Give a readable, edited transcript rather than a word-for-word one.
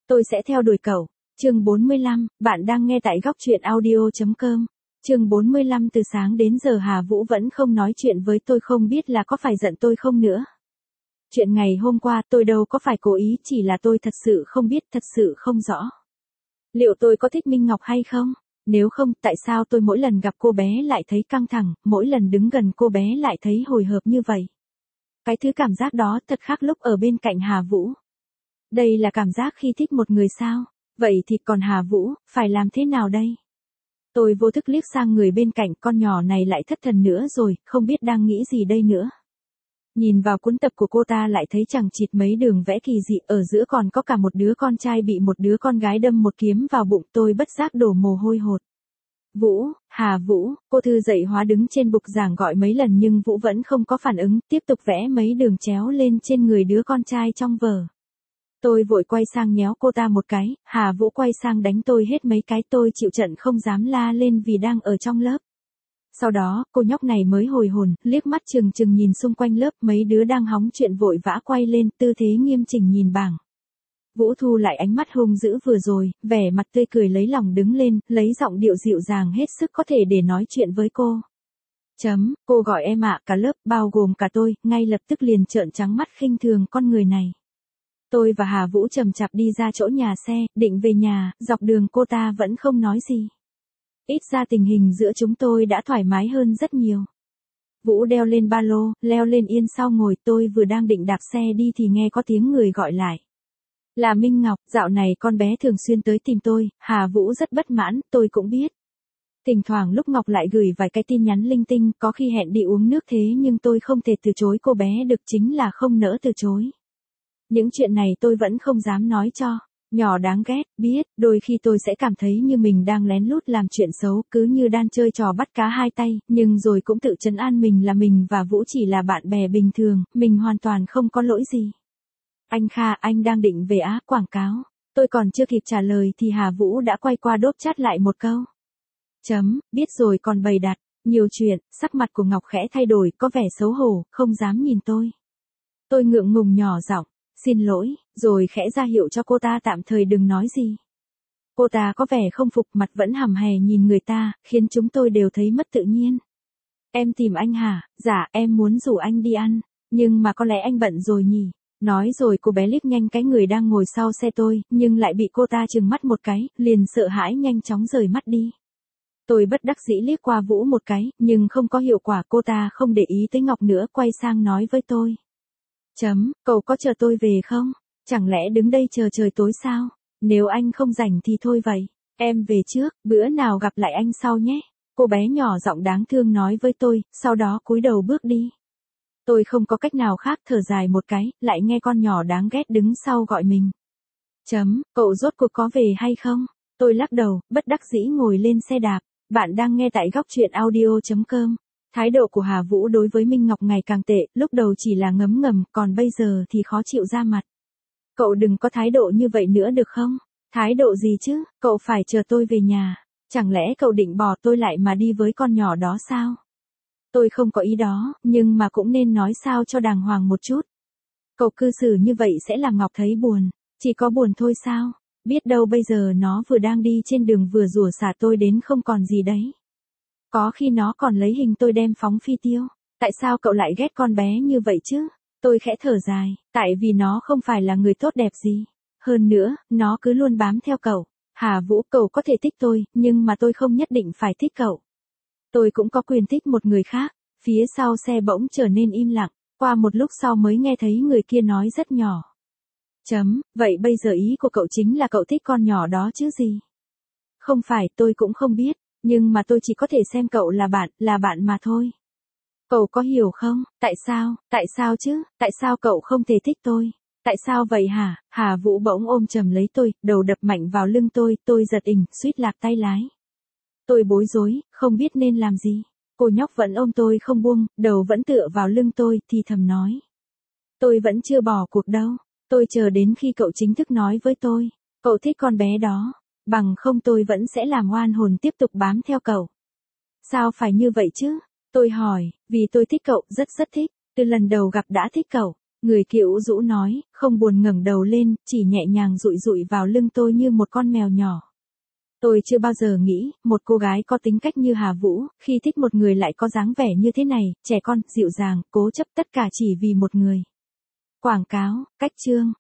Tôi sẽ theo đuổi cậu. Chương 45, bạn đang nghe tại góc truyện audio.com. Chương 45 từ sáng đến giờ Hà Vũ vẫn không nói chuyện với tôi, không biết là có phải giận tôi không nữa. Chuyện ngày hôm qua tôi đâu có phải cố ý, chỉ là tôi thật sự không biết, thật sự không rõ. Liệu tôi có thích Minh Ngọc hay không? Nếu không, tại sao tôi mỗi lần gặp cô bé lại thấy căng thẳng, mỗi lần đứng gần cô bé lại thấy hồi hộp như vậy? Cái thứ cảm giác đó thật khác lúc ở bên cạnh Hà Vũ. Đây là cảm giác khi thích một người sao? Vậy thì còn Hà Vũ, phải làm thế nào đây? Tôi vô thức liếc sang người bên cạnh, con nhỏ này lại thất thần nữa rồi, không biết đang nghĩ gì đây nữa. Nhìn vào cuốn tập của cô ta lại thấy chẳng chịt mấy đường vẽ kỳ dị, ở giữa còn có cả một đứa con trai bị một đứa con gái đâm một kiếm vào bụng, tôi bất giác đổ mồ hôi hột. Vũ, Hà Vũ, cô Thư dạy hóa đứng trên bục giảng gọi mấy lần nhưng Vũ vẫn không có phản ứng, tiếp tục vẽ mấy đường chéo lên trên người đứa con trai trong vở. Tôi vội quay sang nhéo cô ta một cái, Hà Vũ quay sang đánh tôi hết mấy cái, tôi chịu trận không dám la lên vì đang ở trong lớp. Sau đó, cô nhóc này mới hồi hồn, liếc mắt trừng trừng nhìn xung quanh lớp, mấy đứa đang hóng chuyện vội vã quay lên, tư thế nghiêm chỉnh nhìn bảng. Vũ thu lại ánh mắt hung dữ vừa rồi, vẻ mặt tươi cười lấy lòng đứng lên, lấy giọng điệu dịu dàng hết sức có thể để nói chuyện với cô. Cô gọi em ạ, cả lớp, bao gồm cả tôi, ngay lập tức liền trợn trắng mắt khinh thường con người này. Tôi và Hà Vũ chậm chạp đi ra chỗ nhà xe, định về nhà, dọc đường cô ta vẫn không nói gì. Ít ra tình hình giữa chúng tôi đã thoải mái hơn rất nhiều. Vũ đeo lên ba lô, leo lên yên sau ngồi, tôi vừa đang định đạp xe đi thì nghe có tiếng người gọi lại. Là Minh Ngọc, dạo này con bé thường xuyên tới tìm tôi, Hà Vũ rất bất mãn, tôi cũng biết. Thỉnh thoảng lúc Ngọc lại gửi vài cái tin nhắn linh tinh, có khi hẹn đi uống nước, thế nhưng tôi không thể từ chối cô bé được, chính là không nỡ từ chối. Những chuyện này tôi vẫn không dám nói cho. Nhỏ đáng ghét, biết, đôi khi tôi sẽ cảm thấy như mình đang lén lút làm chuyện xấu, cứ như đang chơi trò bắt cá hai tay, nhưng rồi cũng tự trấn an mình là mình và Vũ chỉ là bạn bè bình thường, mình hoàn toàn không có lỗi gì. Anh Kha, anh đang định về á, quảng cáo. Tôi còn chưa kịp trả lời thì Hà Vũ đã quay qua đốp chát lại một câu. Biết rồi còn bày đặt, nhiều chuyện, sắc mặt của Ngọc khẽ thay đổi, có vẻ xấu hổ, không dám nhìn tôi. Tôi ngượng ngùng nhỏ giọng. Xin lỗi, rồi khẽ ra hiệu cho cô ta tạm thời đừng nói gì. Cô ta có vẻ không phục, mặt vẫn hầm hè nhìn người ta, khiến chúng tôi đều thấy mất tự nhiên. Em tìm anh hả? Dạ, em muốn rủ anh đi ăn, nhưng mà có lẽ anh bận rồi nhỉ. Nói rồi cô bé liếc nhanh cái người đang ngồi sau xe tôi, nhưng lại bị cô ta trừng mắt một cái, liền sợ hãi nhanh chóng rời mắt đi. Tôi bất đắc dĩ liếc qua Vũ một cái, nhưng không có hiệu quả, cô ta không để ý tới Ngọc nữa, quay sang nói với tôi. Cậu có chờ tôi về không? Chẳng lẽ đứng đây chờ trời tối sao? Nếu anh không rảnh thì thôi vậy. Em về trước, bữa nào gặp lại anh sau nhé. Cô bé nhỏ giọng đáng thương nói với tôi, sau đó cúi đầu bước đi. Tôi không có cách nào khác, thở dài một cái, lại nghe con nhỏ đáng ghét đứng sau gọi mình. Cậu rốt cuộc có về hay không? Tôi lắc đầu, bất đắc dĩ ngồi lên xe đạp. Bạn đang nghe tại góc truyện audio.com. Thái độ của Hà Vũ đối với Minh Ngọc ngày càng tệ, lúc đầu chỉ là ngấm ngầm, còn bây giờ thì khó chịu ra mặt. Cậu đừng có thái độ như vậy nữa được không? Thái độ gì chứ, cậu phải chờ tôi về nhà. Chẳng lẽ cậu định bỏ tôi lại mà đi với con nhỏ đó sao? Tôi không có ý đó, nhưng mà cũng nên nói sao cho đàng hoàng một chút. Cậu cư xử như vậy sẽ làm Ngọc thấy buồn. Chỉ có buồn thôi sao? Biết đâu bây giờ nó vừa đang đi trên đường vừa rủa xả tôi đến không còn gì đấy. Có khi nó còn lấy hình tôi đem phóng phi tiêu. Tại sao cậu lại ghét con bé như vậy chứ? Tôi khẽ thở dài, tại vì nó không phải là người tốt đẹp gì. Hơn nữa, nó cứ luôn bám theo cậu. Hà Vũ, cậu có thể thích tôi, nhưng mà tôi không nhất định phải thích cậu. Tôi cũng có quyền thích một người khác. Phía sau xe bỗng trở nên im lặng, qua một lúc sau mới nghe thấy người kia nói rất nhỏ. Vậy bây giờ ý của cậu chính là cậu thích con nhỏ đó chứ gì? Không phải, tôi cũng không biết. Nhưng mà tôi chỉ có thể xem cậu là bạn mà thôi. Cậu có hiểu không? Tại sao chứ? Tại sao cậu không thể thích tôi? Tại sao vậy hả? Hà Vũ bỗng ôm chầm lấy tôi, đầu đập mạnh vào lưng tôi giật ình, suýt lạc tay lái. Tôi bối rối, không biết nên làm gì. Cô nhóc vẫn ôm tôi không buông, đầu vẫn tựa vào lưng tôi, thì thầm nói. Tôi vẫn chưa bỏ cuộc đâu. Tôi chờ đến khi cậu chính thức nói với tôi. Cậu thích con bé đó. Bằng không tôi vẫn sẽ làm oan hồn tiếp tục bám theo cậu. Sao phải như vậy chứ? Tôi hỏi, vì tôi thích cậu, rất thích. Từ lần đầu gặp đã thích cậu. Người Kiều Dũ nói, không buồn ngẩng đầu lên, chỉ nhẹ nhàng dụi dụi vào lưng tôi như một con mèo nhỏ. Tôi chưa bao giờ nghĩ, một cô gái có tính cách như Hà Vũ, khi thích một người lại có dáng vẻ như thế này, trẻ con, dịu dàng, cố chấp tất cả chỉ vì một người. Quảng cáo, cách chương.